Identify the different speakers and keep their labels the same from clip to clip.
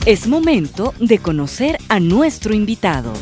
Speaker 1: Es momento de conocer a nuestro invitado.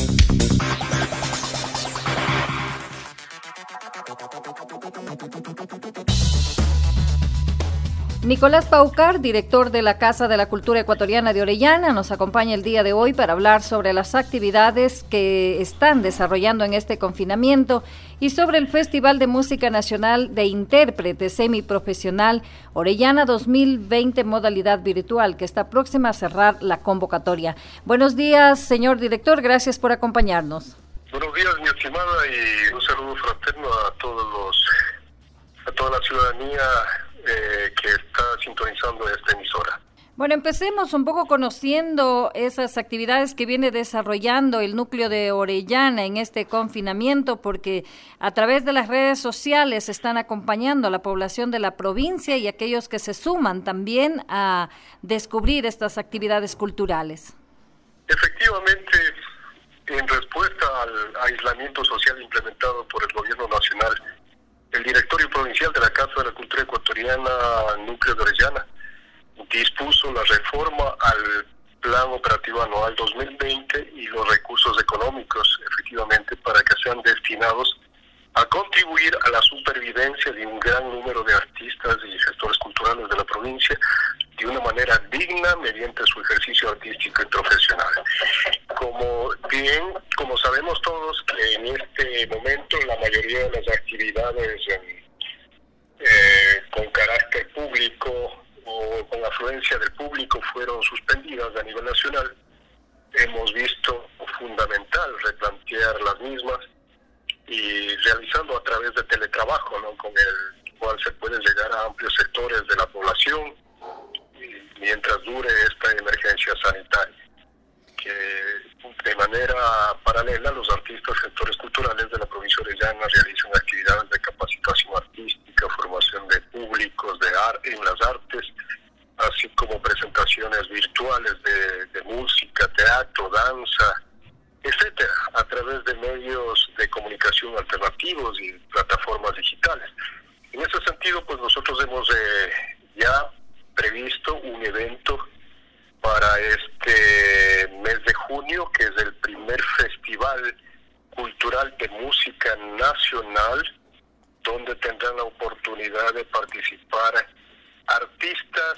Speaker 2: Nicolás Paucar, director de la Casa de la Cultura Ecuatoriana de Orellana, nos acompaña el día de hoy para hablar sobre las actividades que están desarrollando en este confinamiento y sobre el Festival de Música Nacional de Intérprete Semiprofesional Orellana 2020 modalidad virtual, que está próxima a cerrar la convocatoria. Buenos días, señor director, gracias por acompañarnos.
Speaker 3: Buenos días, mi estimada, y un saludo fraterno a toda la ciudadanía que está sintonizando esta emisora.
Speaker 2: Bueno, empecemos un poco conociendo esas actividades que viene desarrollando el núcleo de Orellana en este confinamiento, porque a través de las redes sociales están acompañando a la población de la provincia y aquellos que se suman también a descubrir estas actividades culturales.
Speaker 3: Efectivamente, en respuesta al aislamiento social implementado por el gobierno nacional, el directorio provincial de la Casa de la Cultura Ecuatoriana, Núcleo de Orellana, dispuso la reforma al Plan Operativo Anual 2020 y los recursos económicos, efectivamente, para que sean destinados a contribuir a la supervivencia de un gran número de artistas y gestores culturales de la provincia de una manera digna mediante su ejercicio artístico y profesional. Como sabemos todos que en este momento la mayoría de las actividades con carácter público o con afluencia del público fueron suspendidas a nivel nacional, hemos visto fundamental replantear las mismas y realizando a través de teletrabajo, ¿no?, con el cual se puede llegar a amplios sectores de la población mientras dure esta emergencia sanitaria. Que de manera paralela los artistas gestores culturales de la provincia de Orellana realizan actividades de capacitación artística, formación de públicos en las artes, así como presentaciones virtuales de música, teatro, danza, etcétera, a través de medios de comunicación alternativos y plataformas digitales. En ese sentido, pues nosotros hemos ya previsto un evento para este mes de junio, que es el primer festival cultural de música nacional, donde tendrán la oportunidad de participar artistas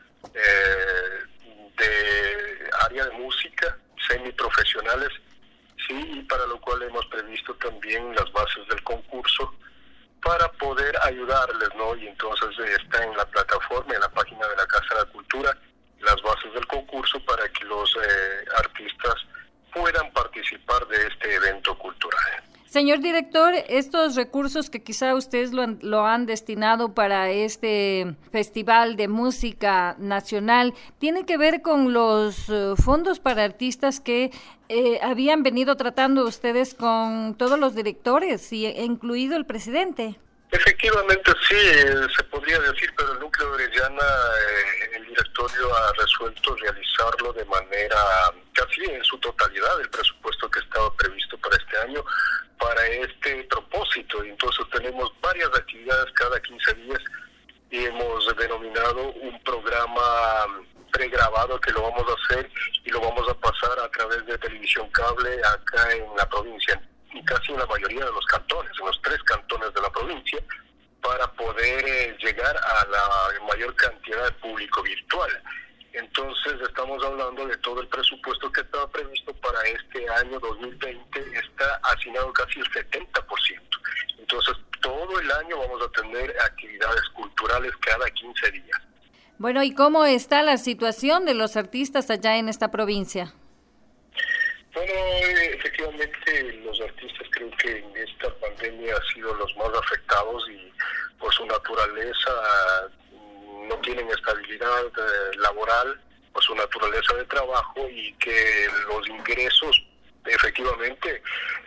Speaker 3: de área de música, semiprofesionales, sí, y para lo cual hemos previsto también las bases del concurso para poder ayudarles, ¿no? Y entonces está en la plataforma, en la página de la Casa de la Cultura, las bases del concurso para que los artistas puedan participar de este evento cultural.
Speaker 2: Señor director, estos recursos que quizá ustedes lo han destinado para este Festival de Música Nacional, ¿tiene que ver con los fondos para artistas que habían venido tratando ustedes con todos los directores, incluido el presidente?
Speaker 3: Efectivamente sí, se podría decir, pero el núcleo de Orellana, el directorio ha resuelto realizarlo de manera casi en su totalidad, el presupuesto que estaba previsto para este año, para este propósito. Entonces tenemos varias actividades cada 15 días y hemos denominado un programa pregrabado que lo vamos a hacer y lo vamos a pasar a través de televisión cable acá en la provincia, y casi en la mayoría de los cantones, en los 3 cantones de la provincia, para poder llegar a la mayor cantidad de público virtual. Entonces estamos hablando de todo el presupuesto que estaba previsto para este año 2020, está asignado casi el 70%. Entonces todo el año vamos a tener actividades culturales cada 15 días.
Speaker 2: Bueno, ¿y cómo está la situación de los artistas allá en esta provincia?
Speaker 3: Bueno, efectivamente los artistas creo que en esta pandemia han sido los más afectados y por su naturaleza no tienen estabilidad laboral, por su naturaleza de trabajo, y que los ingresos efectivamente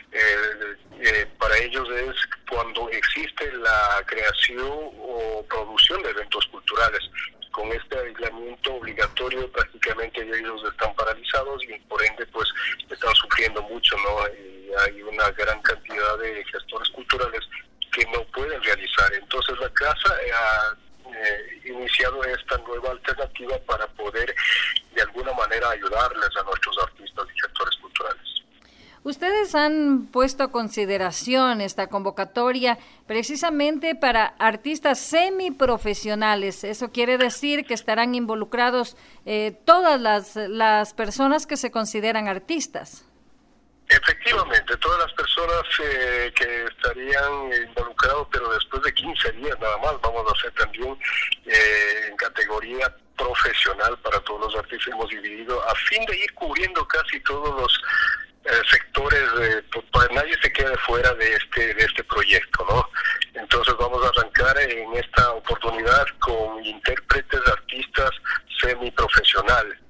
Speaker 3: para ellos es cuando existe la creación o producción de eventos culturales. Con este aislamiento obligatorio prácticamente ellos están paralizados y por ende pues están sufriendo mucho, ¿no? Y hay una gran cantidad de gestores culturales que no pueden realizar. Entonces la casa iniciado esta nueva alternativa para poder de alguna manera ayudarles a nuestros artistas y sectores culturales.
Speaker 2: Ustedes han puesto a consideración esta convocatoria precisamente para artistas semiprofesionales. Eso quiere decir que estarán involucrados todas las personas que se consideran artistas.
Speaker 3: Efectivamente, todas las personas que estarían involucrados, pero después de 15 días nada más, vamos a hacer también en categoría profesional para todos los artistas. Hemos dividido a fin de ir cubriendo casi todos los sectores, pues nadie se quede fuera de este proyecto, ¿no? Entonces vamos a arrancar en esta oportunidad con intérpretes, artistas semiprofesional.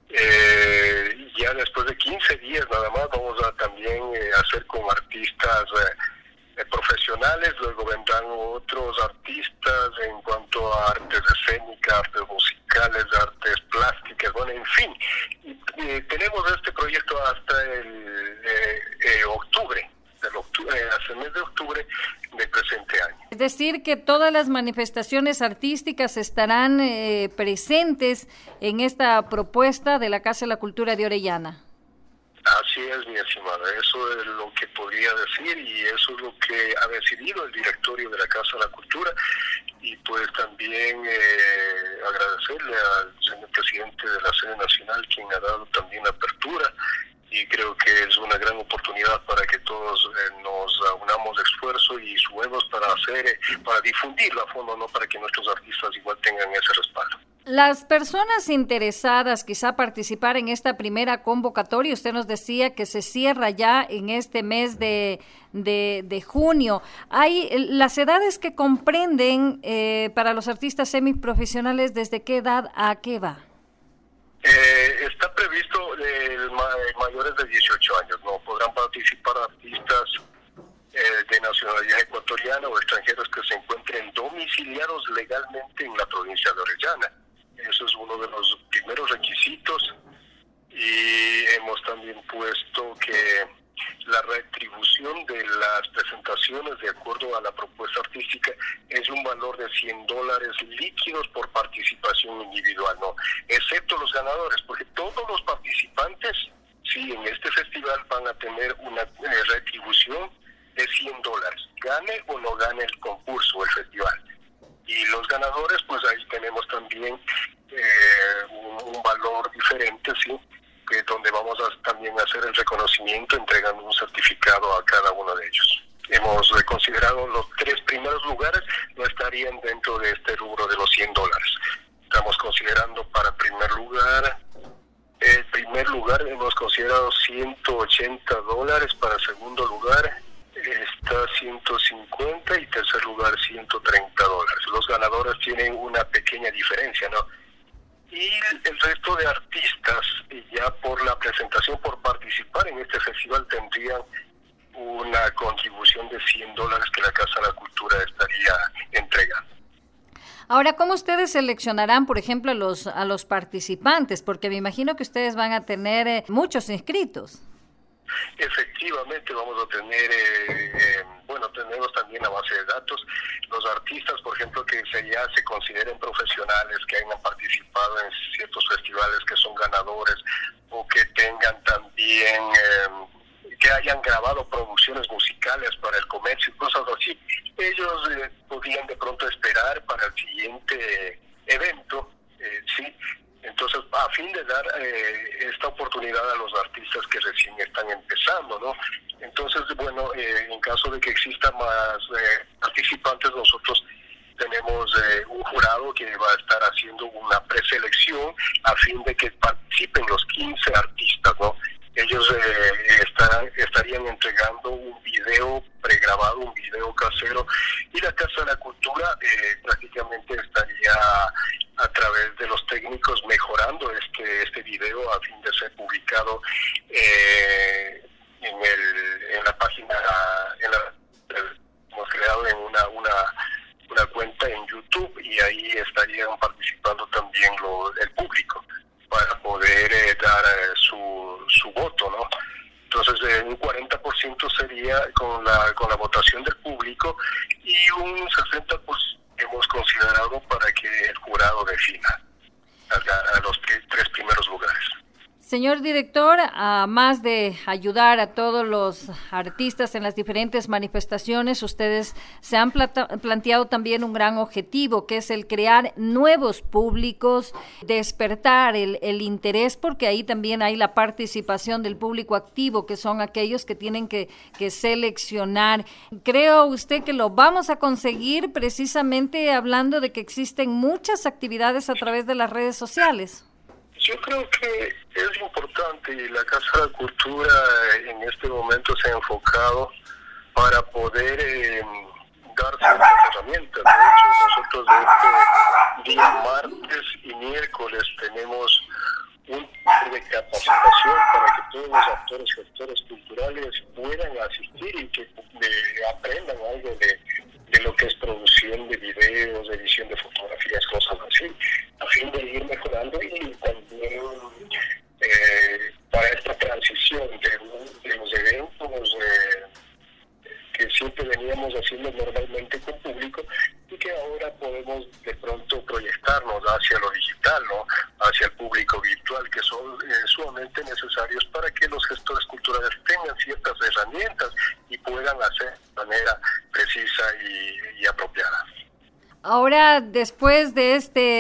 Speaker 3: Ya después de 15 días nada más vamos a también hacer con artistas profesionales, luego vendrán otros artistas en cuanto a artes escénicas, artes musicales, artes plásticas, bueno, en fin, tenemos este proyecto hasta el octubre, hasta el mes de octubre del presente año.
Speaker 2: Es decir, que todas las manifestaciones artísticas estarán presentes en esta propuesta de la Casa de la Cultura de Orellana.
Speaker 3: Así es, mi estimada, eso es lo que podría decir y eso es lo que ha decidido el directorio de la Casa de la Cultura y pues también agradecerle al señor presidente de la sede nacional quien ha dado también apertura y creo que es una gran oportunidad para que todos nos unamos esfuerzo y sumemos para difundirlo a fondo, no para que nuestros artistas igual tengan ese respaldo.
Speaker 2: Las personas interesadas quizá participar en esta primera convocatoria, usted nos decía que se cierra ya en este mes de junio. ¿Hay las edades que comprenden para los artistas semiprofesionales desde qué edad a qué va?
Speaker 3: Está previsto mayores de 18 años, ¿no? Podrán participar artistas de nacionalidad ecuatoriana o extranjeros que se encuentren domiciliados legalmente en la provincia de Orellana. Eso es uno de los primeros requisitos y hemos también puesto que la retribución de las presentaciones de acuerdo a la propuesta artística es un valor de $100 líquidos por participación individual, ¿no? Excepto los ganadores, porque todos los participantes, sí, en este festival van a tener una retribución de $100, gane o no gane el concurso o el festival. Y los ganadores, pues ahí tenemos también un valor diferente, sí, que donde vamos a también hacer el reconocimiento entregando un certificado a cada uno de ellos. Hemos considerado los 3 primeros lugares no estarían dentro de este rubro de los $100. Estamos considerando para el primer lugar hemos considerado $180, para el segundo lugar está 150 y tercer lugar $130. Los ganadores tienen una pequeña diferencia, ¿no? Y el resto de artistas, ya por la presentación, por participar en este festival, tendrían una contribución de $100 que la Casa de la Cultura estaría entregando.
Speaker 2: Ahora, ¿cómo ustedes seleccionarán, por ejemplo, a los participantes? Porque me imagino que ustedes van a tener muchos inscritos.
Speaker 3: Efectivamente, vamos a tener, tenemos también la base de datos. Los artistas, por ejemplo, que ya se consideren profesionales, que hayan participado en ciertos festivales, que son ganadores, o que tengan también, que hayan grabado producciones musicales para el comercio y cosas así, ellos podrían de pronto esperar para el siguiente evento, sí. Entonces, a fin de dar esta oportunidad a los artistas que recién están empezando, ¿no? Entonces, bueno, en caso de que existan más participantes, nosotros tenemos un jurado que va a estar haciendo una preselección a fin de que participen los 15 artistas, ¿no? Ellos estarían entregando un video pregrabado, un video casero, y la Casa de la Cultura prácticamente estaría a través de los técnicos mejorando este video a fin de ser publicado en la página, hemos creado en una cuenta en YouTube, y ahí estarían participando también el público para poder dar su voto, ¿no? Entonces, un 40% sería con la votación del público y un 60% hemos considerado para que el jurado a los tres primeros lugares.
Speaker 2: Señor director, además de ayudar a todos los artistas en las diferentes manifestaciones, ustedes se han planteado también un gran objetivo, que es el crear nuevos públicos, despertar el interés, porque ahí también hay la participación del público activo, que son aquellos que tienen que seleccionar. ¿Cree usted que lo vamos a conseguir precisamente hablando de que existen muchas actividades a través de las redes sociales?
Speaker 3: Yo creo que es importante y la Casa de la Cultura en este momento se ha enfocado para poder dar ciertas herramientas. De hecho, nosotros este día martes y miércoles tenemos un curso de capacitación para que todos los actores y gestores culturales puedan asistir y que aprendan algo de lo que es producción de videos, edición de fotografías, cosas así, a fin de ir mejorando y también para esta transición de los eventos que siempre veníamos haciendo normalmente con público y que ahora podemos de pronto proyectarnos hacia lo digital, ¿no? Hacia el público virtual, que son sumamente necesarios para que los gestores culturales tengan ciertas herramientas y puedan hacer de manera precisa y apropiada.
Speaker 2: Ahora, después de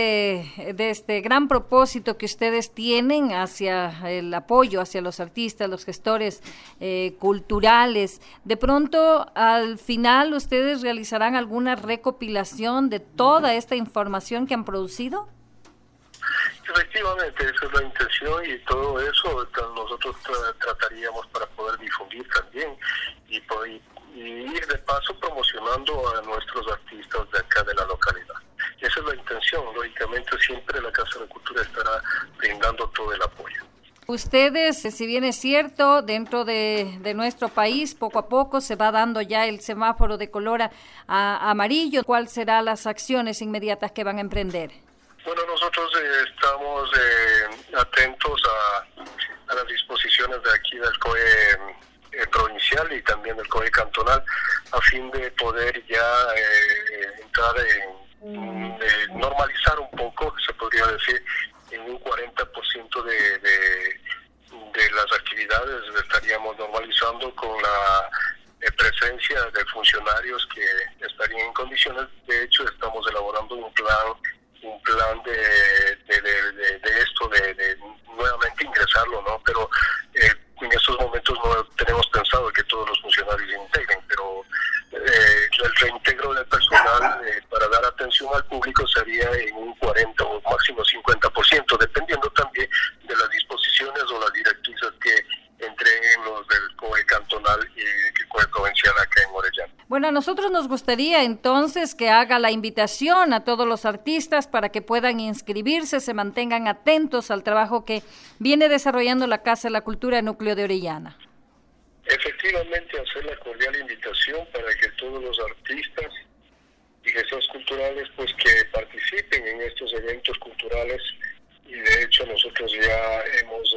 Speaker 2: este gran propósito que ustedes tienen hacia el apoyo hacia los artistas, los gestores culturales, de pronto al final ustedes realizarán alguna recopilación de toda esta información que han producido.
Speaker 3: Efectivamente, esa es la intención y todo eso nosotros trataríamos para poder difundir también y ir de paso promocionando a nuestros artistas de acá de la localidad. Esa es la intención. Lógicamente siempre la Casa de la Cultura estará brindando todo el apoyo.
Speaker 2: Ustedes, si bien es cierto, dentro de nuestro país, poco a poco se va dando ya el semáforo de color amarillo. ¿Cuáles serán las acciones inmediatas que van a emprender?
Speaker 3: Bueno, nosotros estamos atentos a las disposiciones de aquí del COE provincial y también del COE cantonal a fin de poder ya entrar en normalizar un poco, se podría decir, en un 40% de las actividades estaríamos normalizando con la presencia de funcionarios que estarían en condiciones. De hecho, estamos elaborando un plan de esto, de nuevamente ingresarlo, ¿no? Pero en estos momentos no tenemos pensado que todos los funcionarios se integren, pero el reintegro del personal para dar atención al público sería en un 40 o máximo 50%, dependiendo también de las disposiciones o las directrices que entreguen los del COE cantonal y el COE provincial acá en Orellana.
Speaker 2: Bueno, a nosotros nos gustaría entonces que haga la invitación a todos los artistas para que puedan inscribirse, se mantengan atentos al trabajo que viene desarrollando la Casa de la Cultura Núcleo de Orellana.
Speaker 3: Efectivamente, hacer la cordial invitación para que todos los artistas y gestores culturales pues que participen en estos eventos culturales, y de hecho nosotros ya hemos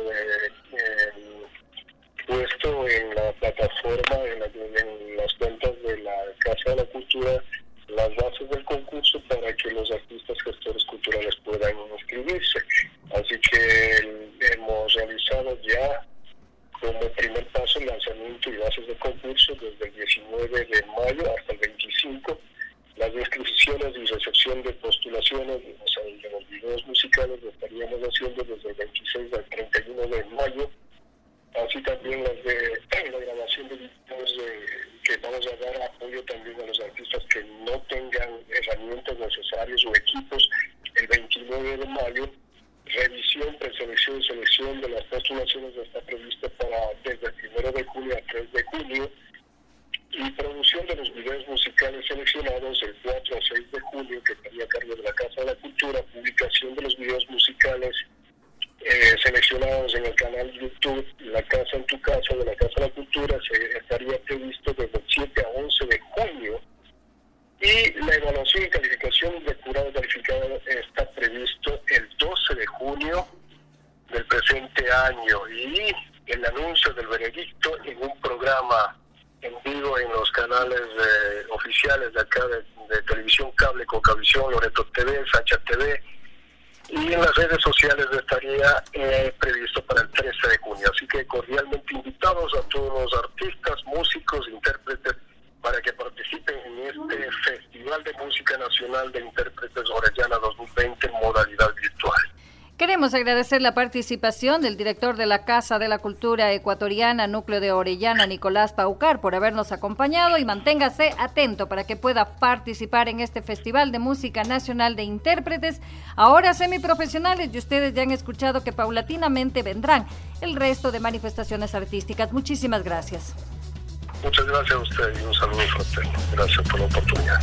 Speaker 3: puesto en la plataforma, en las cuentas de la Casa de la Cultura, las bases del concurso para que los artistas gestores culturales puedan inscribirse. Así que hemos realizado ya como primer paso el lanzamiento y bases de concurso desde el 19 de mayo hasta el 25. Las inscripciones y recepción de postulaciones de los videos musicales lo estaríamos haciendo desde el 26 al 31 de mayo. Así también las de la grabación de videos que vamos a dar apoyo también a los artistas que no tengan herramientas necesarias o equipos el 29 de mayo. Revisión, preselección y selección de las postulaciones está prevista desde el 1 de julio al 3 de junio y producción de los videos musicales seleccionados el 4 a 6 de julio, que estaría a cargo de la Casa de la Cultura. Publicación de los videos musicales seleccionados en el canal YouTube La Casa en tu Casa de la Casa de la Cultura estaría previsto desde el 7 a 11 de junio y la evaluación y calificación de jurado calificado está previsto el 12 de junio del presente año y el anuncio del veredicto en un programa en vivo en los canales oficiales de acá de televisión cable, Cocavisión, Loreto TV, Sacha TV, y en las redes sociales estaría previsto para el 13 de junio. Así que cordialmente invitados a todos los artistas, músicos, intérpretes, para que participen en este Festival de Música Nacional de Intérpretes Orellana 2020 en modalidad virtual.
Speaker 2: Queremos agradecer la participación del director de la Casa de la Cultura Ecuatoriana, Núcleo de Orellana, Nicolás Paucar, por habernos acompañado, y manténgase atento para que pueda participar en este Festival de Música Nacional de Intérpretes, ahora semiprofesionales, y ustedes ya han escuchado que paulatinamente vendrán el resto de manifestaciones artísticas. Muchísimas gracias.
Speaker 3: Muchas gracias a usted y un saludo fraterno. Gracias por la oportunidad.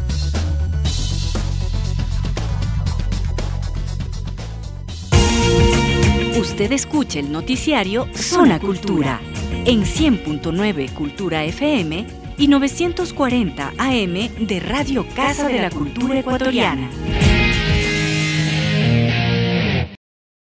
Speaker 1: Usted escucha el noticiario Zona Cultura en 100.9 Cultura FM y 940 AM de Radio Casa de la Cultura Ecuatoriana.